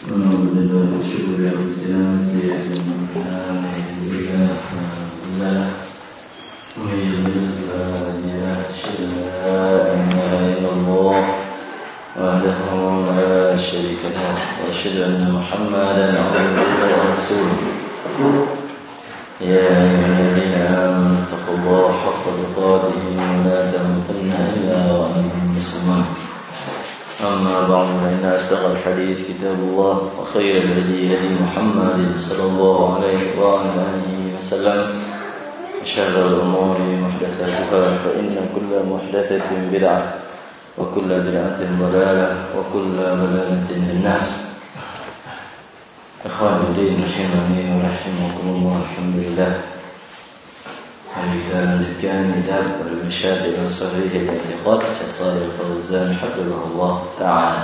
ونعوذ بالله من شرور أنفسنا وسيئات أعمالنا من يهده الله ومن يضلل فلا هادي له أشهد أن لا إله إلا الله وحده لا شريك له وأشهد أن محمدا عبده ورسوله يا أيها الذين آمنوا اتقوا الله حق تقاته ولا تموتن إلا وأنتم مسلمون أما بعد فإن أصدق الحديث كتاب الله وخير الهدي هدي محمد صلى الله عليه وعلى آله وسلم وشر الأمور محدثاتها فإن كل محدثة بدعة وكل بدعة ضلالة وكل ضلالة في النار. Ikhwan fillah rahimani wa rahimakumullah. Alhamdulillah. Kita lanjutkan kitab Al-Irsyad ila Sahih al-I'tiqad Syekh Shalih Al-Fauzan hafizahullah ta'ala.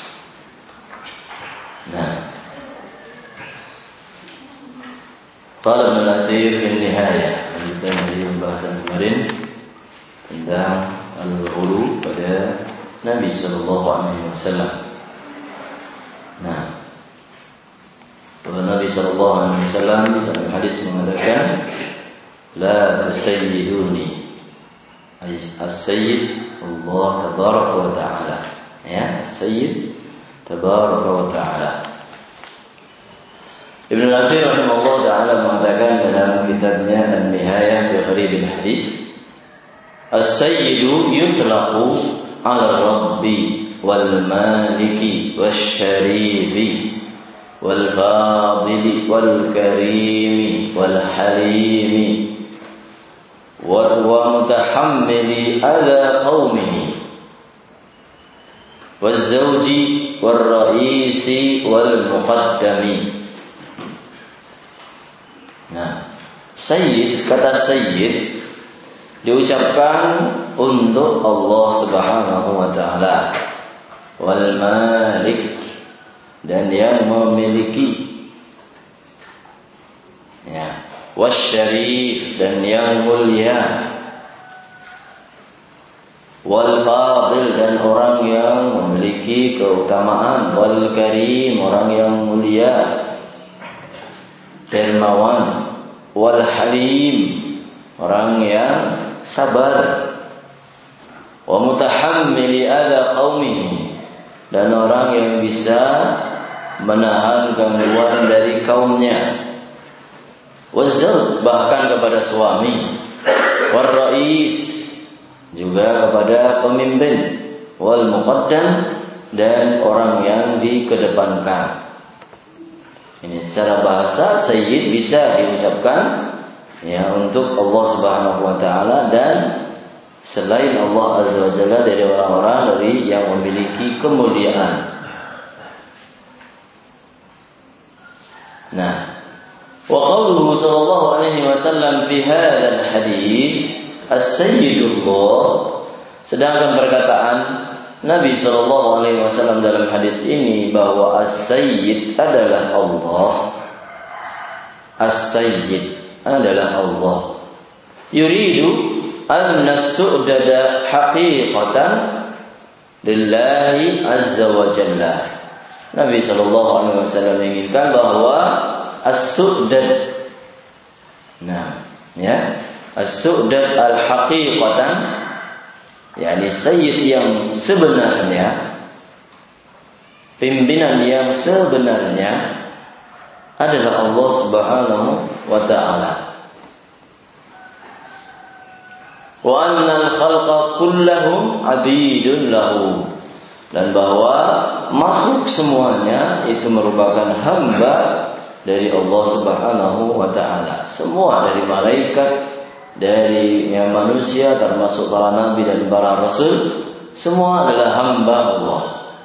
Nah. Qala Ibnu fi nihayah. Lanjutan dari pembahasan kemarin tentang al-ghulu pada Nabi sallallahu alaihi wasallam. Nah, Nabi sallallahu alaihi wasallam dalam hadis mengatakan la tusayyiduni, as-sayyid Allah tabaraka wa ta'ala, ya, as-sayyid tabaraka wa ta'ala. Ibnu Al-Qayyim rahimahullah ta'ala mengatakan dalam kitabnya An-Nihayah fi Gharib al-Hadis, as-sayyidu yutlaqu 'ala ar-rabbi wal maliki wasyarifi والفاضل والكريم والحليم ومتحمل أذى قومه والزوج والرئيس والمقدم. Nah, sayyid, kata sayyid diucapkan untuk Allah Subhanahu wa ta'ala, wal malik, dan yang memiliki, ya, wasyarif, dan yang mulia, wal fadil, dan orang yang memiliki keutamaan, wal karim, orang yang mulia, dermawan, wal halim, orang yang sabar, wa mutahammili adza qaumihi, dan orang yang bisa menahan gangguan dari kaumnya, wazauj, bahkan kepada suami, warrais, juga kepada pemimpin, wal muqaddam, dan orang yang dikedepankan. Ini secara bahasa sayyid bisa diucapkan, ya, untuk Allah Subhanahu wa ta'ala dan selain Allah Azza wa Jalla dari orang-orang dari yang memiliki kemuliaan. Nah, wa qawluhu sallallahu alaihi wasallam fi hadzal hadits as-sayyidullah, sedangkan perkataan Nabi sallallahu alaihi wasallam dalam hadis ini bahwa as-sayyid adalah Allah, as-sayyid adalah Allah, yuridu anna as-su'dada haqiqatan lillahi azza wa jalla. Nabi sallallahu alaihi wasallam menginginkan bahwa as-su'dad, nah, ya, as-su'dad al-haqiqatan, yakni sayyid yang sebenarnya, pimpinan yang sebenarnya adalah Allah Subhanahu wa ta'ala. Wa annal khalqa kullahum abidun lahu, dan bahwa makhluk semuanya itu merupakan hamba dari Allah Subhanahu wa ta'ala. Semua, dari malaikat, dari yang manusia, termasuk para nabi dan para rasul, semua adalah hamba Allah.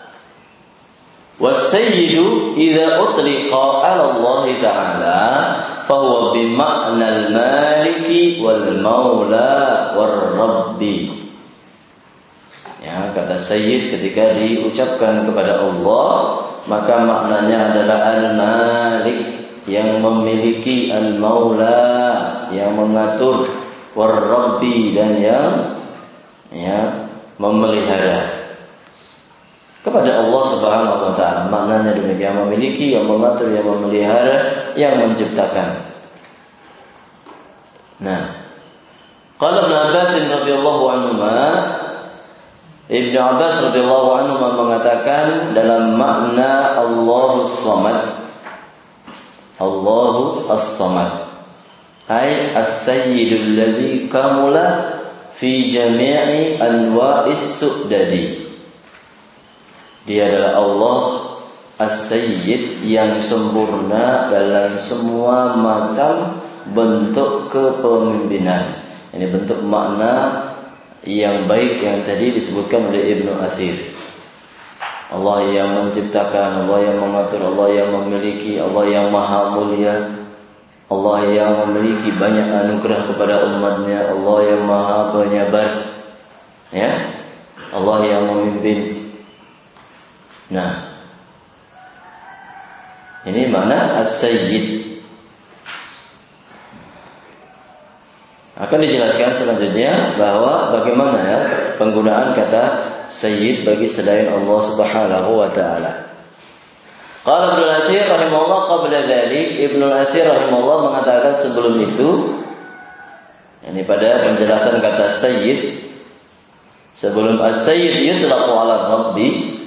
Was-sayyidu idza utliqa 'ala Allah ta'ala fahuwa bima'na al-maliki wal maula war rabbi. Ya, kata sayyid ketika diucapkan kepada Allah, maka maknanya adalah al-malik, yang memiliki, al-maula, yang mengatur, war rabbi, dan yang, ya, memelihara. kepada Allah Subhanahu wa taala. Maknanya demikian, yang memiliki, yang mengatur, yang memelihara, yang menciptakan. Nah, qala Ibnu Abbas radhiyallahu anhu, Ibnu Abbas radhiyallahu anhu mengatakan dalam makna Allahus Samad, Allahu As-Samad, ay as-sayyidul ladzi kamula fi jami'i anwa'is su'dadi. Dia adalah Allah As-Sayyid yang sempurna dalam semua macam bentuk kepemimpinan. Ini bentuk makna yang baik yang tadi disebutkan oleh Ibnu Athir. Allah yang menciptakan, Allah yang mengatur, Allah yang memiliki, Allah yang maha mulia, Allah yang memiliki banyak anugerah kepada umatnya, Allah yang maha penyabar, ya, Allah yang memimpin. Nah, ini mana As-Sayyid. Akan dijelaskan selanjutnya bahwa bagaimana ya penggunaan kata Sayyid bagi selain Allah Subhanahu wa taala. Qala Ibnu Athir rahimahullah qabla dzalik, Ibnu Athir rahimahullah mengatakan sebelum itu, ini pada penjelasan kata Sayyid, sebelum As-Sayyid yutlaqu 'ala Rabbi.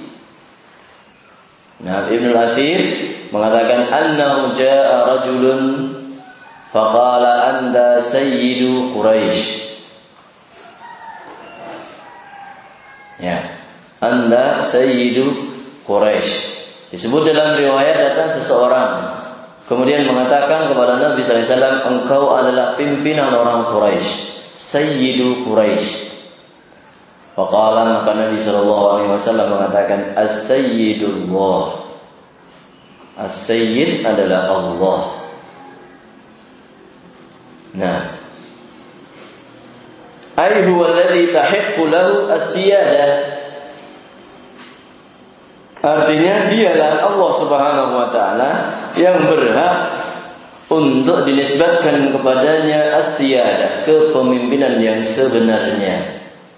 Nah, Ibnu Athir mengatakan annahu jaa rajulun faqala anta sayyidu Quraisy. Ya, anta sayyidu Quraisy. Disebut dalam riwayat datang seseorang kemudian mengatakan kepada Nabi sallallahu alaihi wasallam, engkau adalah pimpinan orang Quraisy, sayyidu Quraisy. Faqala, maka Nabi sallallahu alaihi wasallam mengatakan as-sayyidullah. As-sayyid adalah Allah. Nah, ay huwa alladhi tahiqqu lahu as-siyadah. Artinya dialah Allah Subhanahu wa taala yang berhak untuk dinisbatkan kepadanya as-siyadah, kepemimpinan yang sebenarnya.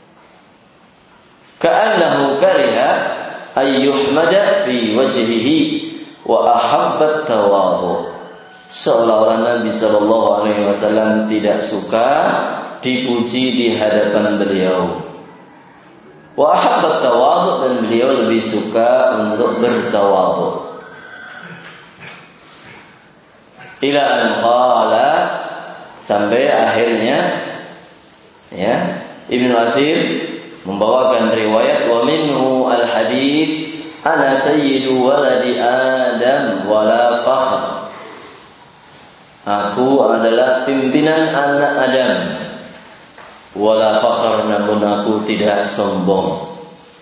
Ka'annahu kariha ay yuhmada fi wajhihi wa ahabba tawadhu. Seolah-olah Nabi sallallahu alaihi wasallam tidak suka dipuji di hadapan beliau. Wa ahabba tawadhu, dan beliau lebih suka untuk bertawadhu. Ila an qala, sampai akhirnya ya Ibnu Athir membawakan riwayat wa minhu al-hadits ana sayyidu waladi Adam wala fakhr. Aku adalah pimpinan anak Adam wala fakhr, namun aku tidak sombong.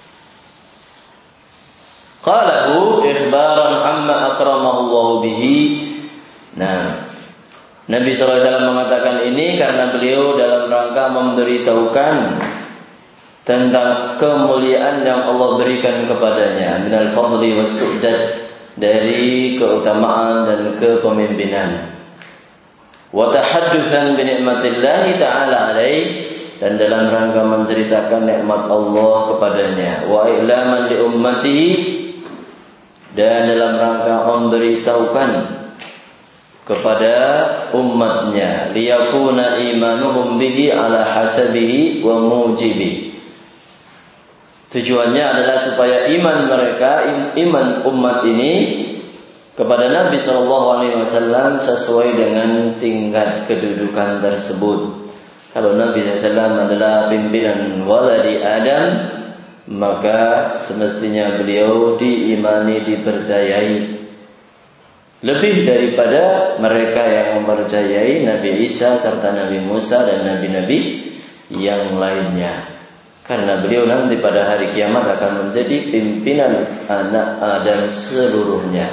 Qalahu ikhbaran amma akramahu Allah bihi. Nah, Nabi SAW mengatakan ini karena beliau dalam rangka memberitahukan tentang kemuliaan yang Allah berikan kepadanya, minal fadli was su'dad, dari keutamaan dan kepemimpinan. Wa tahaddutsan bi ni'matillahi ta'ala alaih, dan dalam rangka menceritakan nikmat Allah kepadanya. Wa i'laman li ummatihi, dan dalam rangka memberitahukan kepada umatnya, liyakuna imanuhum bihi ala hasabihi wa mujibi. Tujuannya adalah supaya iman mereka, iman umat ini kepada Nabi SAW sesuai dengan tingkat kedudukan tersebut. Kalau Nabi SAW adalah pimpinan waladi Adam, maka semestinya beliau diimani, dipercayai lebih daripada mereka yang mempercayai Nabi Isa serta Nabi Musa dan nabi-nabi yang lainnya. Karena beliau nanti pada hari kiamat akan menjadi pimpinan anak Adam seluruhnya.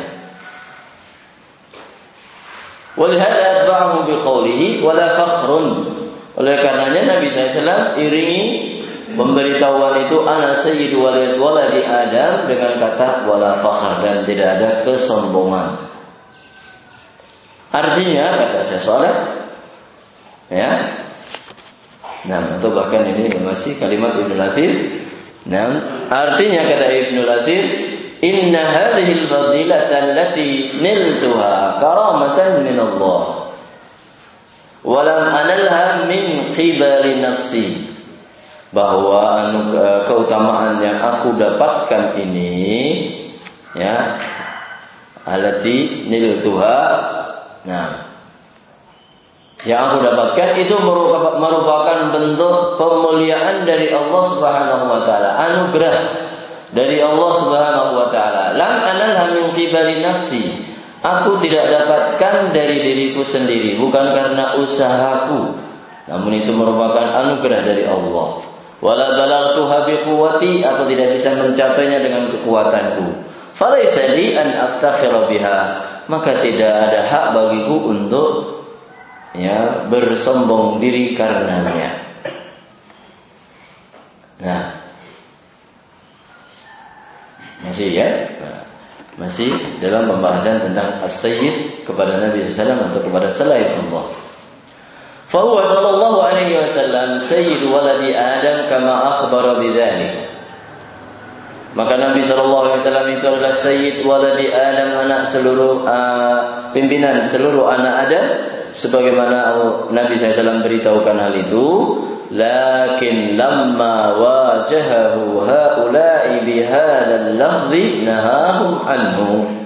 Walihada atba'ahu biqaulihi wala fakhrun. Oleh karenanya Nabi SAW iringi pemberitahuan itu ana sayyidu waladi Adam dengan kata wala fakhr, dan tidak ada kesombongan. Artinya kata saya soalnya, ya. Nah, atau bahkan ini masih kalimat Ibnu Athir, Nah, artinya kata Ibnu Latsir, inna hadhihi al-fadilata allati niltuha karamatan min Allah. Wa lam analha min qibali nafsi. Bahwa keutamaan yang aku dapatkan ini, ya, allati niltuha. Nah, yang aku dapatkan itu merupakan bentuk pemuliaan dari Allah Subhanahu wa taala, anugerah dari Allah Subhanahu wa taala. Lam analha min qibali nafsi. Aku tidak dapatkan dari diriku sendiri, bukan karena usahaku, namun itu merupakan anugerah dari Allah. Wala balagtuha biquwwati, aku tidak bisa mencapainya dengan kekuatanku. Falaisa li an aftakhira biha, maka tidak ada hak bagiku untuk, ya, bersombong diri karenanya. Nah, masih, ya, masih dalam pembahasan tentang as-sayyid kepada Nabi SAW atau kepada selain Allah. Fahuwa sallallahu alaihi wasallam sayyid waladi Adam kama akhbara bidzalik. Maka Nabi sallallahu alaihi wasallam itu adalah sayyid waladi Adam, anak seluruh pimpinan seluruh anak Adam, sebagaimana Nabi SAW beritahukan hal itu. Lakin lamma wajahahu haula'i bihadzal lafzi nahahum anhu.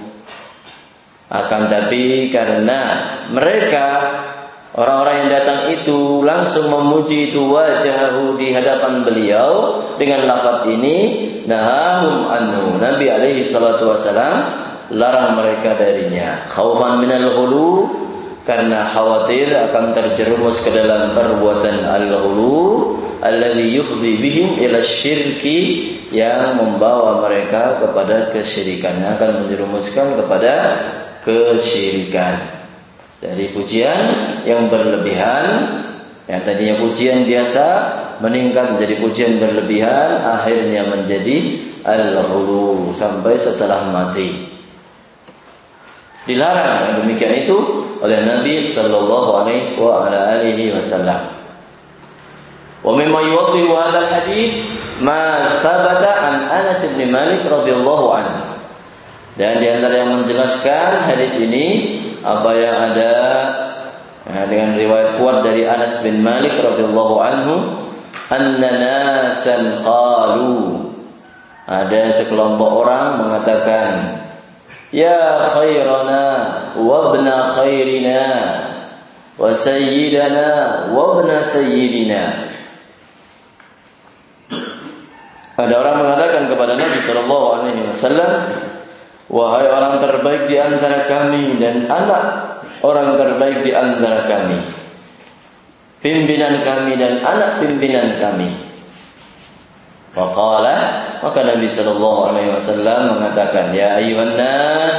Akan tapi karena mereka orang-orang yang datang itu langsung memuji itu wajahahu di hadapan beliau dengan lafaz ini, nahahum anhu. Nabi alaihi salatu wasalam larang mereka darinya. Khaufan minal ghulu, karena khawatir akan terjerumus ke dalam perbuatan al-ghulu alladhi yufdi bihim ila syirki, yang membawa mereka kepada kesyirikan, yang akan menjerumuskan kepada kesyirikan. Dari pujian yang berlebihan, yang tadinya pujian biasa meningkat menjadi pujian berlebihan, akhirnya menjadi al-ghulu sampai setelah mati. Dilarang yang demikian itu oleh Nabi sallallahu alaihi wasallam. Wa mimma yuwaddihu hadzal hadits ma thabata an Anas bin Malik radhiyallahu anhu. Dan di antara yang menjelaskan hadis ini apa yang ada dengan riwayat kuat dari Anas bin Malik radhiyallahu anhu, anna nasan qalu, ada sekelompok orang mengatakan, ya khairana wa ibna khairina wa sayyidana wa ibna sayyidina. Ada orang mengatakan kepada Nabi sallallahu alaihi wasallam, wahai orang terbaik di antara kami dan anak orang terbaik di antara kami, pimpinan kami dan anak pimpinan kami. Faqala, maka Nabi sallallahu alaihi wasallam mengatakan, ya ayyuhan nas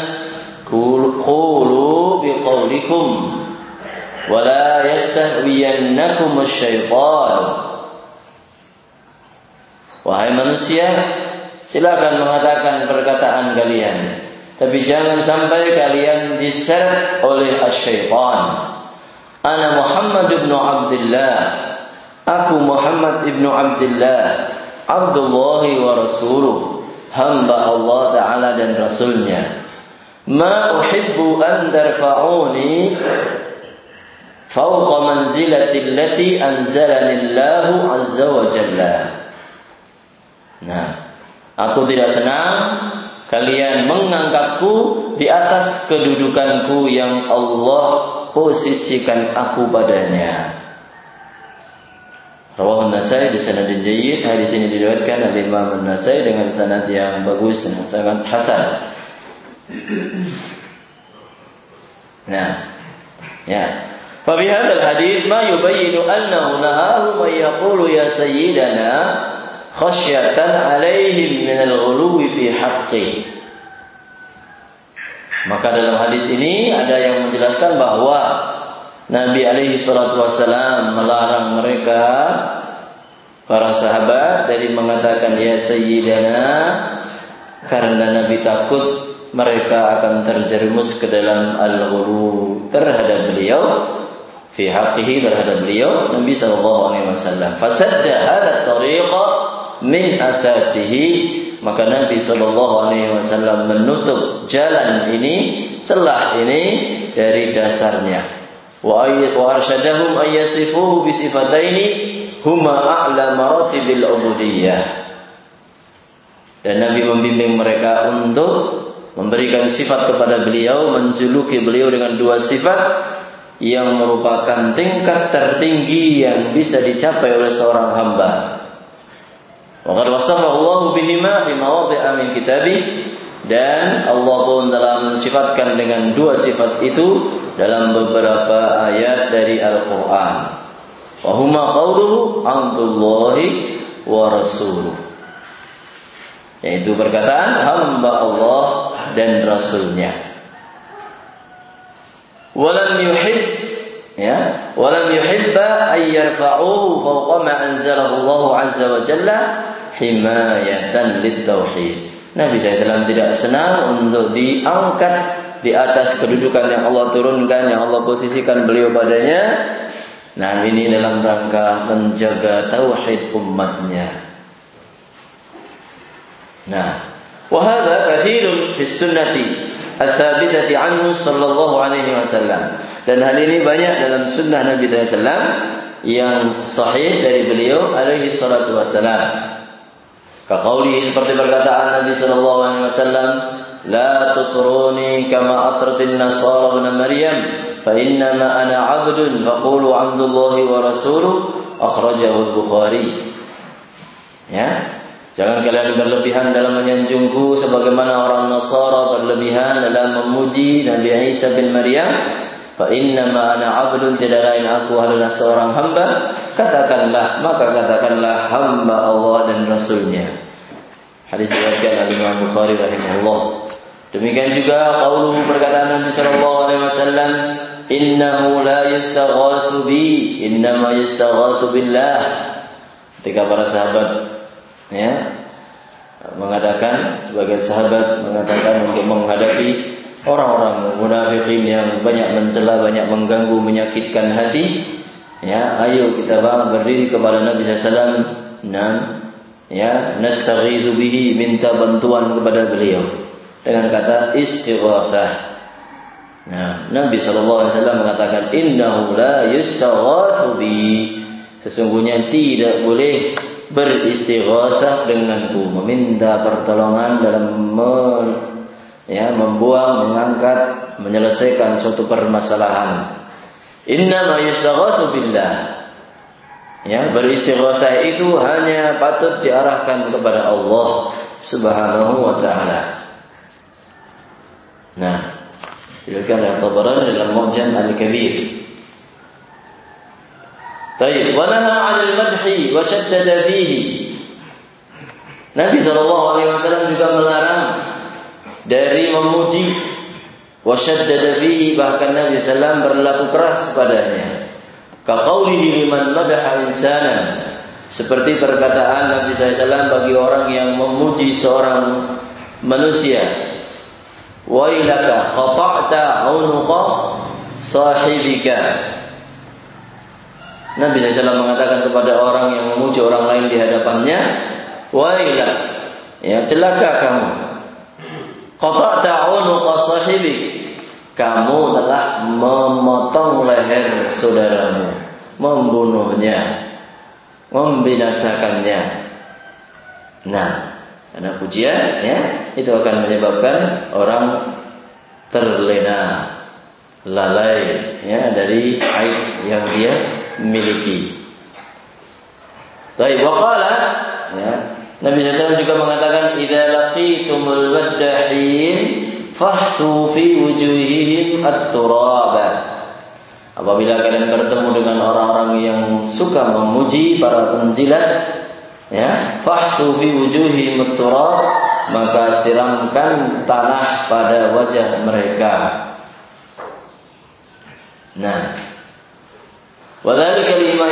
qulu biqaulikum wa la yastahwiyannakum asy-syaitan. Wahai manusia, silakan mengatakan perkataan kalian, tapi jangan sampai kalian diseret oleh asy-syaitan. Ana Muhammad ibn Abdullah, aku Muhammad ibn Abdullah, Abdullah wa Rasuluh, hamba Allah Ta'ala dan Rasulnya. Ma uhibbu an tarfa'uni fawqa manzilati allati anzalani Allahu azza wa jalla. Nah, aku tidak senang kalian mengangkatku di atas kedudukanku yang Allah posisikan aku padanya. Rawahu An-Nasai bi sanadin jayyid. Hadis ini diriwayatkan oleh Imam An-Nasai dengan sanad yang bagus dan sangat hasan. Nah, ya. Fa bi hadzal hadits ma yubayyinu annahu nahahu man yaqulu ya sayyidana khasyatan 'alaihim min al-ghuluwi fi haqqi. Maka dalam hadis ini ada yang menjelaskan bahwa Nabi alaihi salatu wassalam melarang mereka, para sahabat, dari mengatakan ya sayyidana, karena Nabi takut mereka akan terjerumus ke dalam al-ghulu terhadap beliau, fi haqqihi, terhadap beliau Nabi sallallahu alaihi wasallam. Fasadda hadha tariqa min asasihi, maka Nabi SAW menutup jalan ini, celah ini dari dasarnya. Wa arsyadahum ayyasifuhu bisifataini huma a'la maratibil ubudiyyah. Dan Nabi membimbing mereka untuk memberikan sifat kepada beliau, menjuluki beliau dengan dua sifat yang merupakan tingkat tertinggi yang bisa dicapai oleh seorang hamba. Wa qad wasafahu Allah bihima fi mawadhi'a min kitabih, dan Allah pun telah mensifatkan dengan dua sifat itu dalam beberapa ayat dari Al-Qur'an. Wa huma qawluhu Abdullahi wa rasuluh, yaitu perkataan hamba Allah dan Rasulnya. Walam yuhibba an yarfa'uhu fawqa ma anzalahu Allah azza wa jalla himayatan lit-tauhid. Nabi SAW tidak senang untuk diangkat di atas kedudukan yang Allah turunkan, yang Allah posisikan beliau padanya. Nah, ini dalam rangka menjaga tauhid umatnya. Nah, wa hadza katsirun fi sunnati ats-tsabitati anhu sallallahu alaihi wasallam. Dan hal ini banyak dalam sunnah Nabi SAW yang sahih dari beliau alaihi salatu wasallam. Kaqauli, seperti perkataan Nabi sallallahu alaihi wasallam, la tutruni kama atratin nasara ibn Maryam fa innama ana 'abdun faqulu 'abdullahi wa rasuluh, akhrajahu al-Bukhari. Ya, jangan kalian berlebihan dalam menyanjungku sebagaimana orang Nasara berlebihan dalam memuji Nabi Isa bin Maryam. Fa innama ana 'abdun, tidak lain aku adalah seorang hamba. Katakanlah hamba Allah dan Rasulnya. Hadis diriwayatkan oleh Imam Bukhari rahimahullah. Demikian juga qauluhu, perkataan Nabi sallallahu alaihi wasallam, innahu la yustaghatsu bi, innama yustaghatsu billah. Ketika para sahabat mengatakan, sebagai sahabat mengatakan untuk menghadapi orang-orang munafikin yang banyak mencela, banyak mengganggu, menyakitkan hati, ayo kita berdiri kepada Nabi SAW dan nastaghitsu bihi, minta bantuan kepada beliau dengan kata istighatsah. Nah, Nabi SAW mengatakan innahu la yustaghatsu bi, sesungguhnya tidak boleh beristighatsah denganku, meminta pertolongan dalam membuang, mengangkat, menyelesaikan suatu permasalahan. Innama yustaghatsu billah. Beristighatsah itu hanya patut diarahkan kepada Allah Subhanahu wa taala. Nah, diriwayatkan oleh Tabarani dalam Mu'jam Al-Kabir. Baik, wa nahaa 'anil madhi wa shaddada fihi. Nabi sallallahu alaihi wasallam juga melarang dari memuji, wa shaddada fihi, bahkan Nabi sallallahu berlaku keras padanya. Kaqaulihi liman madaha insanan, seperti perkataan Nabi sallallahu bagi orang yang memuji seorang manusia, wailaka qata'ta 'unuqa sahibika. Nabi sallallahu mengatakan kepada orang yang memuji orang lain di hadapannya, wailak, celaka kamu, qata'ta 'unuqa sahibik, kamu telah memotong leher saudaramu, membunuhnya, membinasakannya. Nah, karena pujian itu akan menyebabkan orang terlena, lalai dari aib yang dia miliki. Baik, waqala, Nabi SAW juga mengatakan, idza laqitumul maddahin fahtu fi wujuhihim at-turaba. Apabila kalian bertemu dengan orang-orang yang suka memuji para penjilat, fahtu fi wujuhihim at-turab, maka siramkan tanah pada wajah mereka. Nah, wa dzalika lima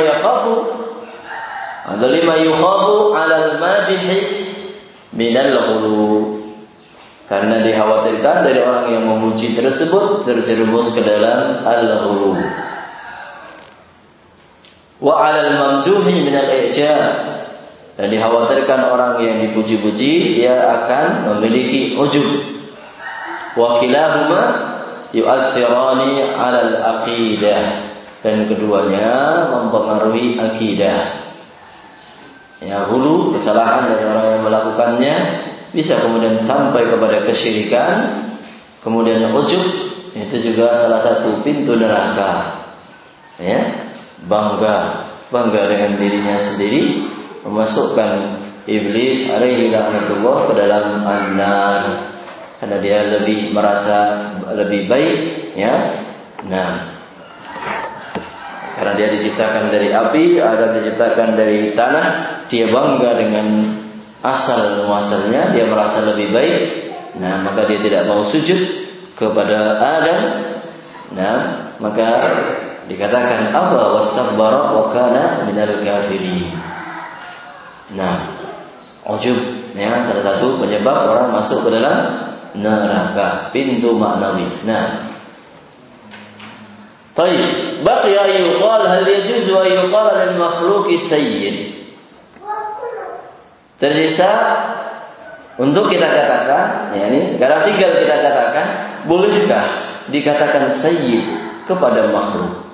yukhafu 'ala al-madihi min al-ghulu, karena dikhawatirkan dari orang yang memuji tersebut terjerumus ke dalam al-ghulu. Wa 'ala al-mamduhi min al-i'jab, Dan dikhawatirkan orang yang dipuji-puji dia akan memiliki ujub. Wa kilahuma yu'athirani 'ala al-aqidah. Dan keduanya mempengaruhi akidah. Ya, hulu kesalahan dari orang yang melakukannya bisa kemudian sampai kepada kesyirikan. Kemudian ujub itu juga salah satu pintu neraka. Ya, bangga dengan dirinya sendiri, memasukkan iblis alaihi laknatullah ke dalam an-nar karena dia lebih merasa lebih baik, ya. Nah, karena dia diciptakan dari api, Adam diciptakan dari tanah, dia bangga dengan asal muasalnya, dia merasa lebih baik. Nah, maka dia tidak mau sujud kepada Adam. Nah, maka dikatakan aba wastakbara wa kana minal kafirin. Nah, ujub ya salah satu penyebab orang masuk ke dalam neraka, pintu maknawi. Nah, baik, baqiya yuqal hal yajuz wa yuqal lil makhluqi sayyid. Tersisa untuk kita katakan, ya ini sekarang tinggal kita katakan, bolehkah dikatakan sayyid kepada makhluk?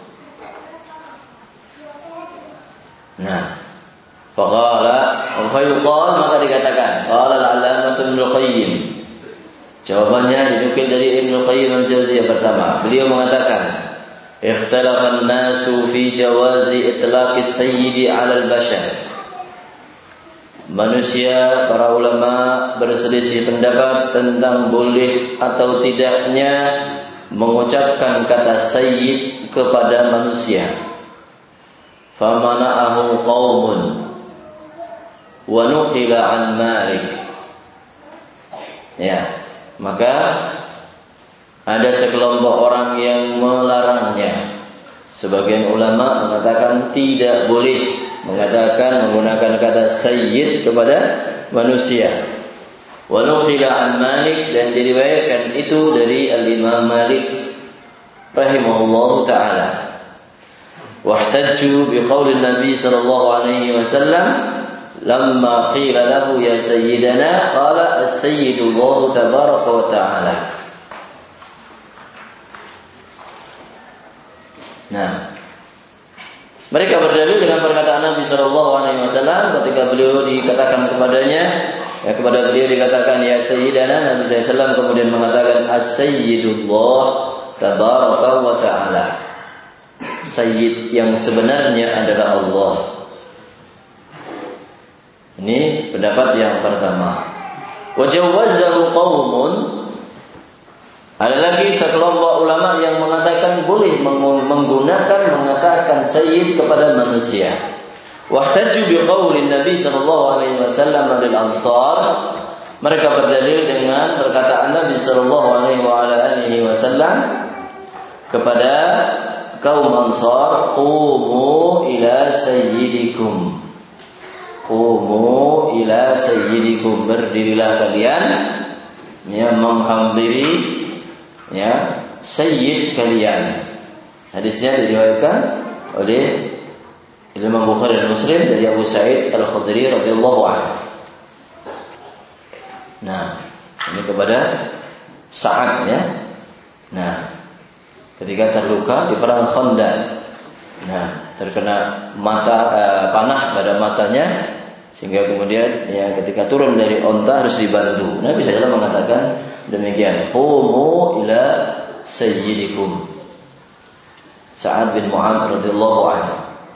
Nah, faqala fa yuqal, maka dikatakan qala al-'allamah Ibnu Qayyim. Jawabannya dinukil dari Ibnu Qayyim al-Jauziyah pertama. Beliau mengatakan, ikhtalafa an-nasu fi jawazi itlaqis sayyidi 'ala al-bashar. Manusia, para ulama berselisih pendapat tentang boleh atau tidaknya mengucapkan kata sayyid kepada manusia. Famana'ahu qaumun wa nuqila an Malik. Ya, maka ada sekelompok orang yang melarangnya. Sebagian ulama mengatakan tidak boleh menggunakan kata sayyid kepada manusia. Wa nuqila an Malik, dan diriwayatkan itu dari al-Imam Malik rahimahullahu taala. Wahtajju biqauli Nabi sallallahu alaihi wasallam lamma qila lahu ya sayyidana qala as-sayyidu Allah tabaraka wa ta'ala. Nah, mereka berdalil dengan perkataan Nabi sallallahu alaihi wasallam ketika beliau dikatakan kepadanya, ya kepada beliau dikatakan ya sayyidana, Nabi sallallahu alaihi wasallam kemudian mengatakan as-sayyidu Allah tabaraka wa ta'ala. Sayyid yang sebenarnya adalah Allah. Ini pendapat yang pertama. Wa jawwazahu qaumun. Ada lagi sekelompok ulama yang mengatakan boleh mengatakan sayyid kepada manusia. Wahtajju biqaulin Nabi sallallahu alaihi wasallam lil ansar. Mereka berdalil dengan perkataan Nabi sallallahu alaihi wasallam kepada kaum Ansar, qumu ila sayyidikum. Qumu ila sayyidikum, berdirilah kalian ya menghampiri ya sayyid kalian. Hadisnya diriwayatkan oleh Imam Bukhari dan Muslim dari Abu Sa'id Al-Khudri radhiyallahu anhu. Nah, ini kepada Sa'ad ya. Nah, ketika terluka di perang Khandaq. Nah, terkena panah pada matanya sehingga kemudian ya ketika turun dari onta harus dibantu. Nabi sallallahu mengatakan demikian, "Qumu ila sayyidikum." Sa'ad bin Mu'adz radhiyallahu anhu.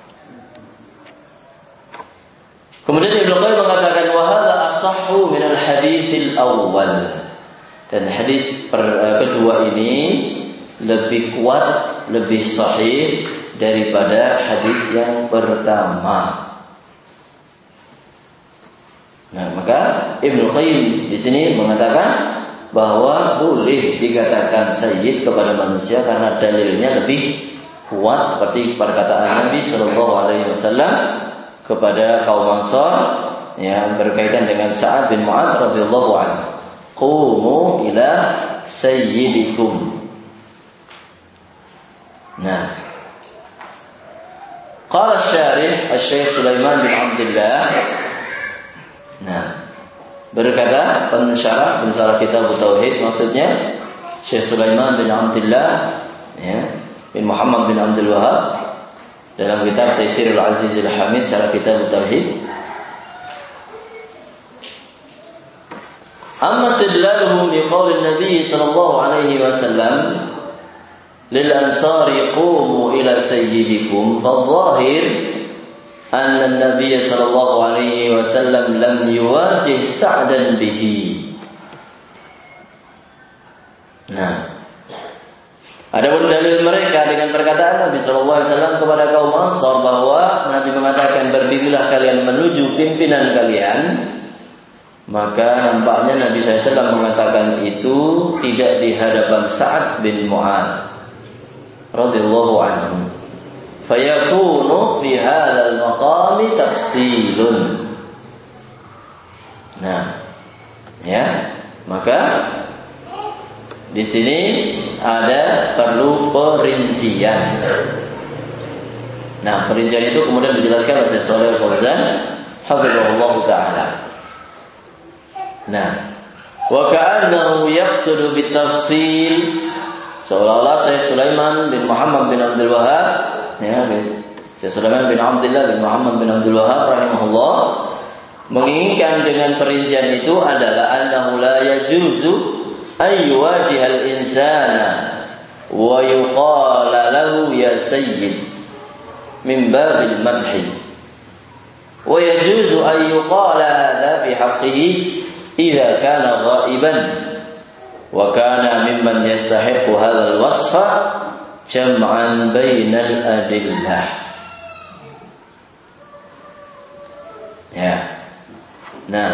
Kemudian Ibnu Qayyim mengatakan wa hadza ashahhu min al-hadits al-awwal. Dan hadis kedua ini lebih kuat, lebih sahih daripada hadis yang pertama. Nah, maka Ibnu Qayyim di sini mengatakan bahwa boleh dikatakan sayyid kepada manusia karena dalilnya lebih kuat seperti perkataan Nabi sallallahu alaihi wasallam kepada kaum Ansar yang berkaitan dengan Sa'ad bin Mu'adz radhiyallahu anhu. Qumu ila sayyidikum. Nah, qala asy-syarih Asy-Syaikh Sulaiman bin Abdullah Nah, berkata pensyarah kitab Tauhid, maksudnya Syekh Sulaiman bin Abdullah bin Muhammad bin Abdul Wahab dalam kitab Taisirul Azizil Hamid syarah kitab Tauhid. Amma istidlaluhum biqauli Nabi sallallahu alaihi wasallam lil ansari qumu ila sayyidikum fadh-dhahir أن النبي صلى الله عليه وسلم لم يواجه سعدا به. Nah, adapun dalil mereka dengan perkataan Nabi sallallahu alaihi wasallam kepada kaum Ansar bahwa Nabi mengatakan berdirilah kalian menuju pimpinan kalian, maka nampaknya Nabi sallallahu alaihi wasallam mengatakan itu tidak di hadapan Sa'ad bin Mu'adz radhiyallahu anhu. Fayakunu fi hadzal maqami tafsilun. Nah, ya, maka di sini ada perlu perincian. Nah, perincian itu kemudian dijelaskan oleh Shalih Al-Fauzan hafizahullah taala. Nah, wa ka'annahu yaqsudu bitafsil, seolah-olah Syekh Sulaiman bin Muhammad bin Abdul Wahab Syekh Sulaiman bin Abdullah bin Muhammad bin Abdul Wahab rahimahullah menginginkan dengan perincian itu adalah annahu la yajuzu ay yuwajihal insana wa yuqala lahu ya sayyid min babil madhi, wa yajuzu ay yuqala hadha fi haqqihi idza kana ghaiban wa kana mimman yastahiqu hadzal wasfa jam'an bainal adillah. Ya. Nah.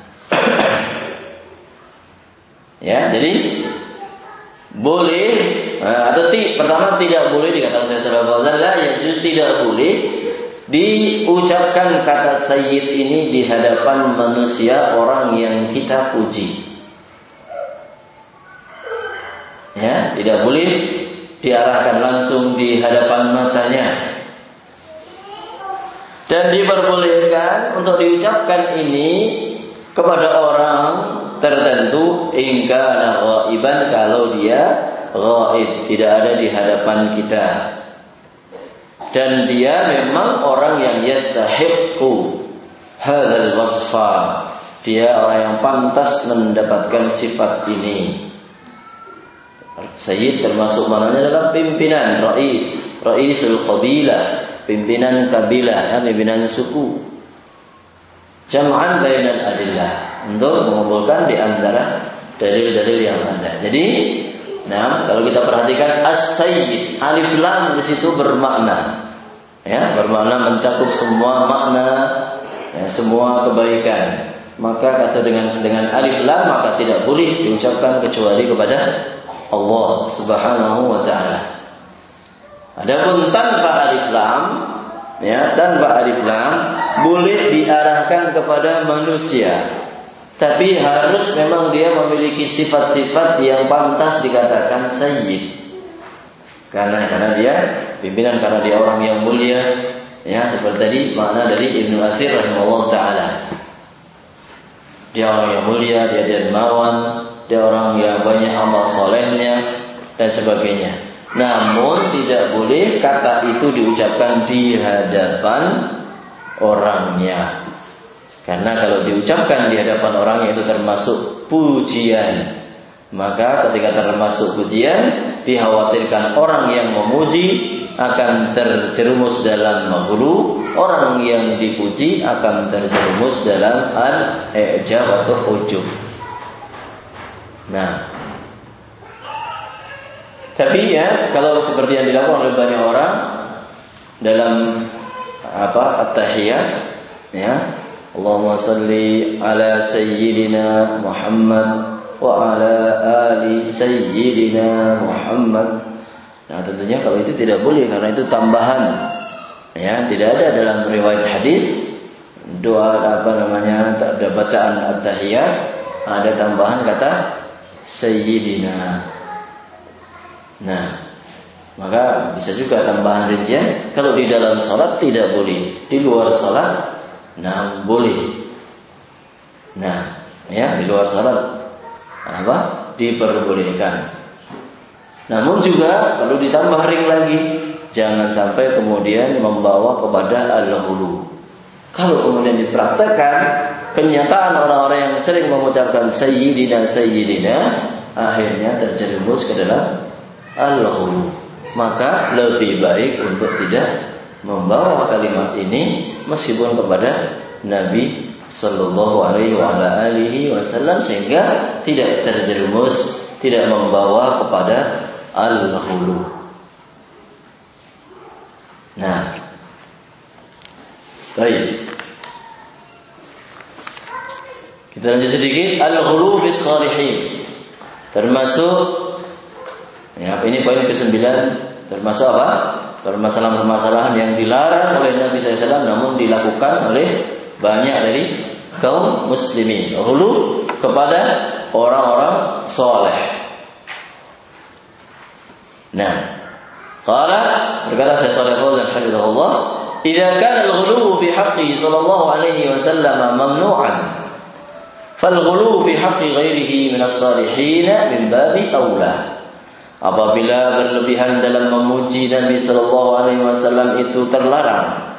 Ya, jadi boleh atau pertama tidak boleh dikatakan Syekh Shalih Al-Fauzan justru tidak boleh diucapkan kata sayyid ini di hadapan manusia orang yang kita puji. Ya, tidak boleh diarahkan langsung di hadapan matanya. Dan diperbolehkan untuk diucapkan ini kepada orang tertentu ingkana ghaiban, kalau dia ghaib, tidak ada di hadapan kita. Dan dia memang orang yang yastahiqqu hadzal wasfa, dia orang yang pantas mendapatkan sifat ini. Sayyid termasuk maknanya adalah pimpinan, raisul qabilah, pimpinan kabilah, pimpinan suku. Jam'an bainal adillah, untuk mengumpulkan di antara dalil-dalil yang ada. Jadi, nah, kalau kita perhatikan as-sayyid, alif lam di situ bermakna, ya, bermakna mencakup semua makna, ya, semua kebaikan. Maka kata dengan alif lam maka tidak boleh diucapkan kecuali kepada Allah Subhanahu wa taala. Adapun tanpa alif lam, ya, tanpa alif lam boleh diarahkan kepada manusia, tapi harus memang dia memiliki sifat-sifat yang pantas dikatakan sayyid. Karena dia pimpinan, karena dia orang yang mulia, ya, seperti tadi makna dari Ibnu Athir rahimahullah taala. Dia orang yang mulia, dia dermawan, dia orang yang banyak amal solehnya dan sebagainya. Namun tidak boleh kata itu diucapkan di hadapan orangnya. Karena kalau diucapkan di hadapan orangnya itu termasuk pujian. Maka ketika termasuk pujian, dikhawatirkan orang yang memuji akan terjerumus dalam maghru, orang yang dipuji akan terjerumus dalam al-i'jab atau ujub. Nah, tapi ya, kalau seperti yang dilakukan oleh banyak orang dalam at-tahiyat, ya, Allahumma salli ala sayyidina Muhammad wa ala ali sayyidina Muhammad. Nah, tentunya kalau itu tidak boleh, karena itu tambahan. Ya, tidak ada dalam riwayat hadis doa ada bacaan at-tahiyat ada tambahan kata sayyidina. Nah, maka bisa juga tambahan rincian. Kalau di dalam salat tidak boleh, di luar salat nah boleh. Nah, ya, di luar salat diperbolehkan. Namun juga perlu ditambah ring lagi, jangan sampai kemudian membawa kepada al-ghulu. Kalau kemudian dipraktekkan, kenyataan orang-orang yang sering mengucapkan sayyidina sayyidina akhirnya terjerumus ke dalam al-ghulu. Maka lebih baik untuk tidak membawa kalimat ini meskipun kepada Nabi sallallahu alaihi wasallam, sehingga tidak terjerumus, tidak membawa kepada al-ghulu. Nah, baik. Kita lanjut sedikit. Al-ghulu fi shalihin. Termasuk, ya, ini poin ke-9, termasuk apa? Permasalahan-permasalahan yang dilarang oleh Nabi SAW namun dilakukan oleh banyak dari kaum muslimin. Ghulu kepada orang-orang saleh. Nah, qala, berkata Syekh Shalih Fauzan hafizahullah, "Idza kana al-ghulu fi haqqi sallallahu alaihi wasallam mamnu'an, fal-ghulu fi haqqi ghairihi min as-salihin min babi aula." Apabila berlebihan dalam memuji Nabi sallallahu alaihi wasallam itu terlarang,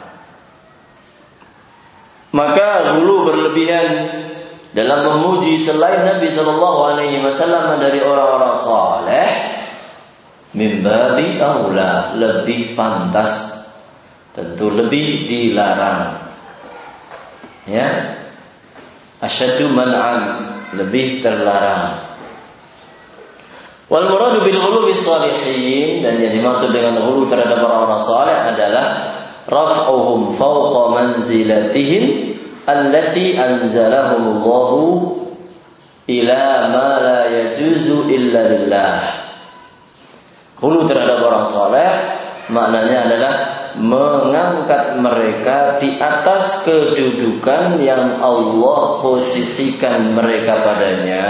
maka ghulu berlebihan dalam memuji selain Nabi sallallahu alaihi wasallam dari orang-orang saleh min babi aula, lebih pantas, tentu lebih dilarang. Ya, asyaddu man'an, lebih terlarang. Wal muradu bil ghulu bis salihin, dan yang dimaksud dengan ghulu terhadap orang-orang saleh adalah raf'uhum fawqa manzilatihim allati anzalahumullahu ila ma la yajuzu illa lillah. Ghulu terhadap orang saleh maknanya adalah mengangkat mereka di atas kedudukan yang Allah posisikan mereka padanya,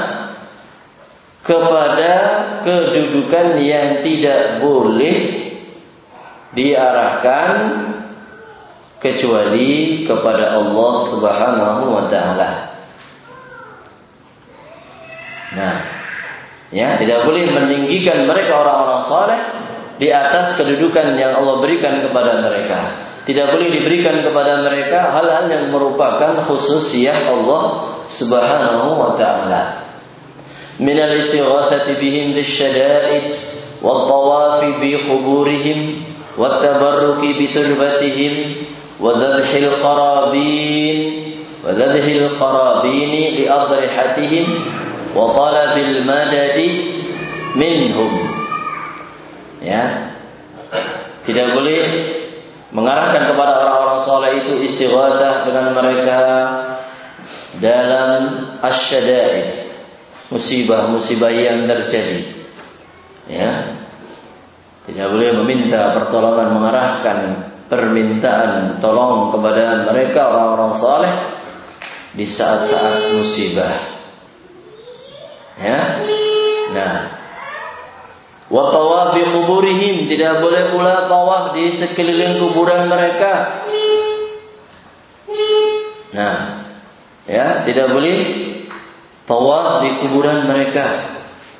kepada kedudukan yang tidak boleh diarahkan kecuali kepada Allah Subhanahu wa taala. Nah, ya, tidak boleh meninggikan mereka orang-orang saleh di atas kedudukan yang Allah berikan kepada mereka. Tidak boleh diberikan kepada mereka hal-hal yang merupakan khususiyah Allah Subhanahu wa taala. من الاستغاثة بهم بالشدائد والطواف بقبورهم والتبرك بتربتهم وذبح القرابين لأضرحتهم وطلب المدد منهم. Ya, tidak boleh mengarahkan kepada orang-orang saleh itu istighatsah dengan mereka dalam asyada'id, musibah-musibah yang terjadi. Ya, tidak boleh meminta pertolongan, mengarahkan permintaan tolong kepada mereka orang-orang saleh di saat-saat musibah. Ya, nah, wa tawaf bi quburihim, tidak boleh pula tawaf di sekeliling kuburan mereka. Nah, ya, tidak boleh tawaf di kuburan mereka.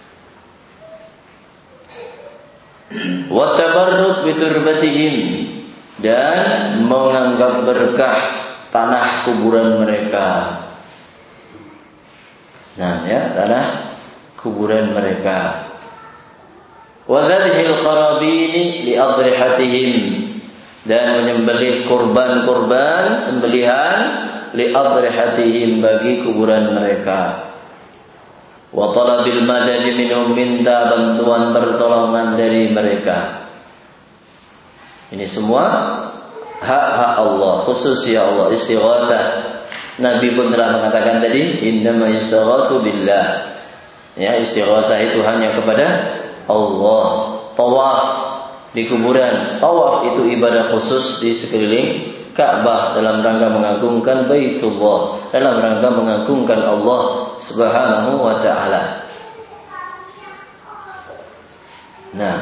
Wa tabarruk bi turbatihim, dan menganggap berkah tanah kuburan mereka. Nah, ya, tanah kuburan mereka. Wa dzabhil qarabini li adrihatihim, dan menyembelih kurban-kurban, sembelihan li adrihatihim, bagi kuburan mereka. Wa talabil madadi minhum, minta bantuan pertolongan dari mereka. Ini semua hak-hak Allah, khusus ya Allah, istighatsah. Nabi pun telah mengatakan tadi, innama yastaghatsu billah. Ya, istighatsah itu hanya kepada Allah. Tawaf di kuburan, tawaf itu ibadah khusus di sekeliling Ka'bah dalam rangka mengagungkan Baitullah, dalam rangka mengagungkan Allah Subhanahu wa taala. Nah,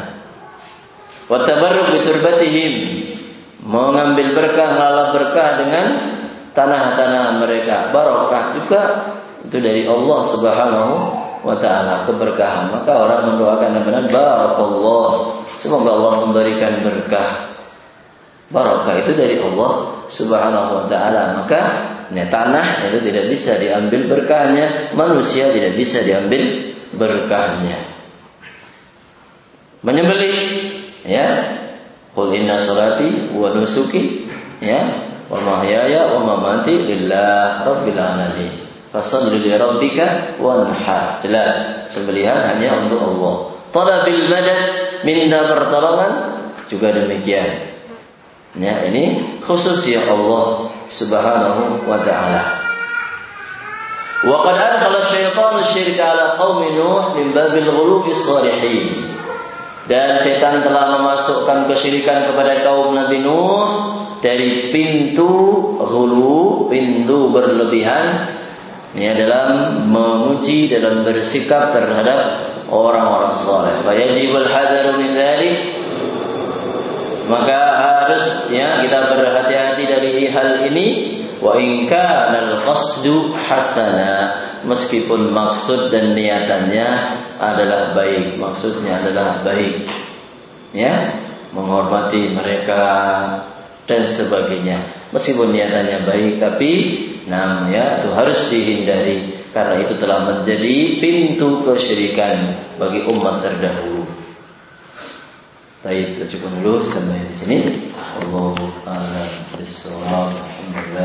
wa tabarruk bi turbatihim, mengambil berkah, mengalap berkah dengan tanah-tanah mereka. Barokah juga itu dari Allah Subhanahu wa ta'ala, keberkahan. Maka orang mendoakan dengan barakallah, semoga Allah memberikan berkah. Barokah itu dari Allah Subhanahu wa ta'ala. Maka tanah itu tidak bisa diambil berkahnya, manusia tidak bisa diambil berkahnya. Menyembelih, ya, qul inna salati wa nusuki, ya, wa mahyaya wa mamati lillah rabbil alamin. Fasholli li rabbika wanhar. Jelas, sembelihan hanya untuk Allah. Talabil madad, minta pertolongan juga demikian. Ya, ini khusus ya Allah Subhanahu wa ta'ala. Wa qad adkhala asy-syaitanu asy-syirka 'ala qaumi Nuh min babil ghulu fi shalihin. Dan setan telah memasukkan kesyirikan kepada kaum Nabi Nuh dari pintu ghulu, pintu berlebihan, ya, dalam memuji, dalam bersikap terhadap orang-orang saleh. Fa yajibul hadaru min dzalik. Maka harus, ya, kita berhati-hati dari hal ini. Wa in kana al-qasdu hasana, meskipun maksud dan niatannya adalah baik, maksudnya adalah baik, ya, menghormati mereka dan sebagainya. Meskipun niatannya baik, tapi ya, itu harus dihindari karena itu telah menjadi pintu kesyirikan bagi umat terdahulu. Baik, kita cukup dulu sampai di sini. Allahu a'lam bishawab. Alhamdulillah.